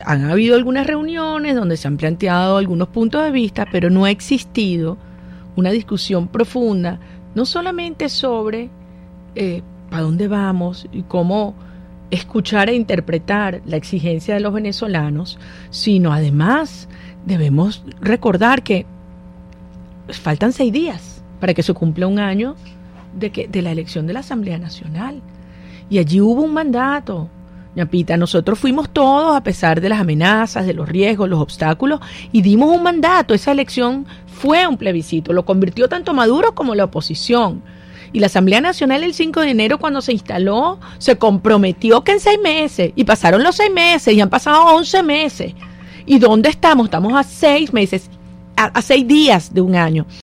han habido algunas reuniones donde se han planteado algunos puntos de vista, pero no ha existido una discusión profunda, no solamente sobre para dónde vamos y cómo escuchar e interpretar la exigencia de los venezolanos, sino además debemos recordar que faltan 6 días para que se cumpla un año de la elección de la Asamblea Nacional. Y allí hubo un mandato. Ñapita, nosotros fuimos todos, a pesar de las amenazas, de los riesgos, los obstáculos, y dimos un mandato. Esa elección fue un plebiscito, lo convirtió tanto Maduro como la oposición. Y la Asamblea Nacional el 5 de enero, cuando se instaló, se comprometió que en 6 meses, y pasaron los 6 meses, y han pasado 11 meses. ¿Y dónde estamos? Estamos a 6 meses, a 6 días de un año.